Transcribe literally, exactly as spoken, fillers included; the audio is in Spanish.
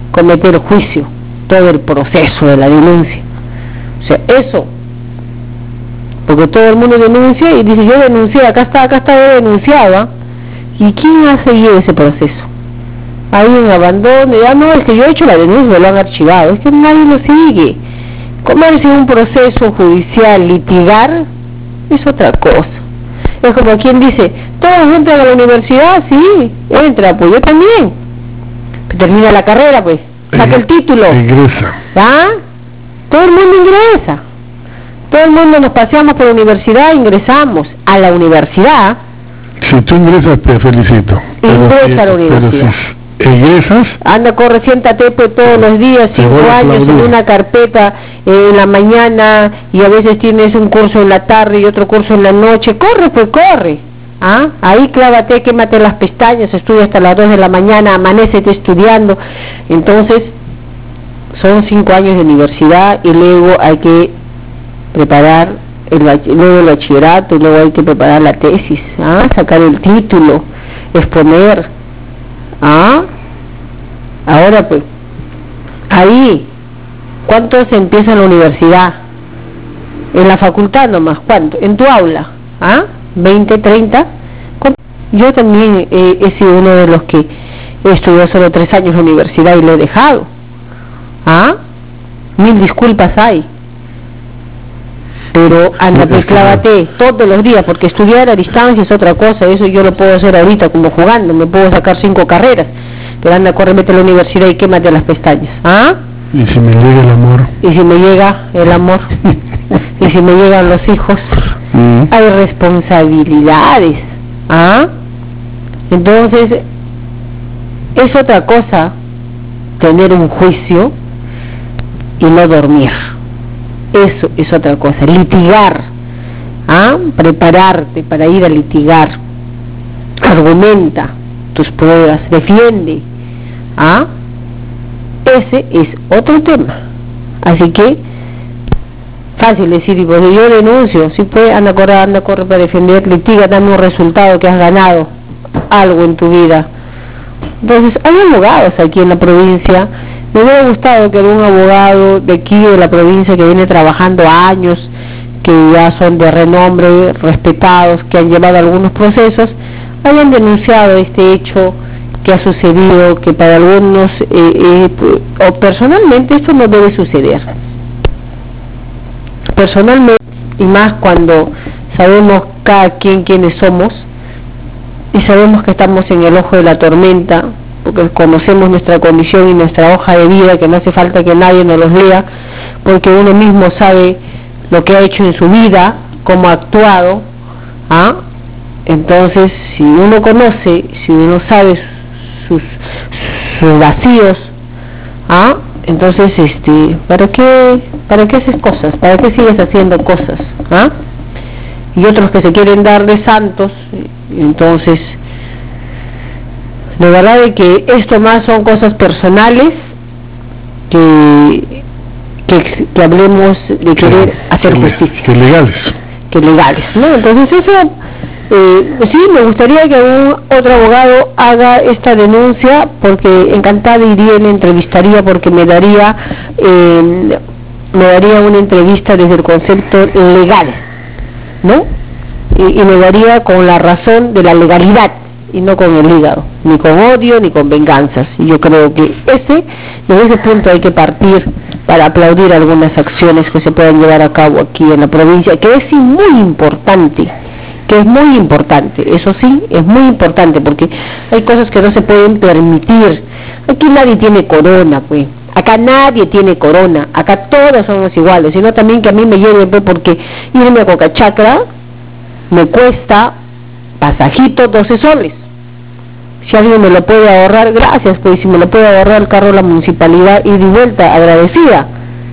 cometer juicio, todo el proceso de la denuncia. O sea, eso, porque todo el mundo denuncia y dice, yo denuncié, acá está, acá está denunciada. ¿Y quién ha seguido ese proceso? Hay un abandono, ya no, es que yo he hecho la denuncia, lo han archivado, es que nadie lo sigue. Comerse un proceso judicial, litigar, es otra cosa. Es como quien dice, todos entran a la universidad, sí, entra, pues yo también. Termina la carrera, pues, saca el título. Ingresa. ¿Ah? Todo el mundo ingresa. Todo el mundo nos paseamos por la universidad, ingresamos a la universidad. Si tú ingresas, te felicito. Ingresa si, a la universidad. Pero si egresas, anda, corre, siéntate pues todos los días, cinco años en una carpeta, eh, en la mañana, y a veces tienes un curso en la tarde y otro curso en la noche. Corre, pues corre. ¿Ah? Ahí clávate, quémate las pestañas, estudia hasta las dos de la mañana, amanécete estudiando. Entonces, son cinco años de universidad y luego hay que preparar el, luego el bachillerato, y luego hay que preparar la tesis, ¿ah? Sacar el título, exponer. ¿Ah? Ahora pues, ahí, ¿cuántos empiezan la universidad? En la facultad nomás, ¿cuánto? En tu aula, ¿ah? veinte, treinta. Yo también eh, he sido uno de los que estudió solo tres años la universidad y lo he dejado. ¿Ah? Mil disculpas hay. Pero anda, pues clávate todos los días, porque estudiar a distancia es otra cosa. Eso yo lo puedo hacer ahorita como jugando, me puedo sacar cinco carreras, pero anda, corre, mete a la universidad y quémate las pestañas. ¿Ah? Y si me llega el amor. Y si me llega el amor. Y si me llegan los hijos. Mm. Hay responsabilidades. ¿Ah? Entonces, es otra cosa tener un juicio y no dormir. Eso es otra cosa, litigar, ¿ah? Prepararte para ir a litigar, argumenta tus pruebas, defiende, ¿ah? Ese es otro tema. Así que, fácil decir, pues yo denuncio, si puede, anda, corre, anda, corre para defender, litiga, dame un resultado que has ganado algo en tu vida. Entonces, hay abogados aquí en la provincia. Me hubiera gustado que algún abogado de aquí de la provincia que viene trabajando años, que ya son de renombre, respetados, que han llevado algunos procesos, hayan denunciado este hecho que ha sucedido, que para algunos, eh, eh, o personalmente, esto no debe suceder. Personalmente, y más cuando sabemos cada quien quiénes somos, y sabemos que estamos en el ojo de la tormenta, porque conocemos nuestra condición y nuestra hoja de vida, que no hace falta que nadie nos los lea, porque uno mismo sabe lo que ha hecho en su vida, cómo ha actuado. ¿Ah? Entonces, si uno conoce, si uno sabe sus, sus vacíos, ¿ah? Entonces, este, ¿para qué, para qué haces cosas? ¿Para qué sigues haciendo cosas? ¿Ah? Y otros que se quieren dar de santos, entonces, de verdad de que esto más son cosas personales, que, que, que hablemos de querer hacer justicia. Que legales. Que legales, ¿no? Entonces eso, eh, sí, me gustaría que algún otro abogado haga esta denuncia, porque encantada iría y le entrevistaría, porque me daría, eh, me daría una entrevista desde el concepto legal, ¿no? Y, y me daría con la razón de la legalidad, y no con el hígado, ni con odio, ni con venganzas. Y yo creo que ese, desde ese punto hay que partir para aplaudir algunas acciones que se puedan llevar a cabo aquí en la provincia, que es sí muy importante, que es muy importante, eso sí, es muy importante, porque hay cosas que no se pueden permitir. Aquí nadie tiene corona, pues. Acá nadie tiene corona, acá todos somos iguales, sino también que a mí me lleven, pues, porque irme a Cocachacra me cuesta pasajito doce soles. Si alguien me lo puede ahorrar, gracias, pues si me lo puede ahorrar el carro de la municipalidad, ida y vuelta, agradecida.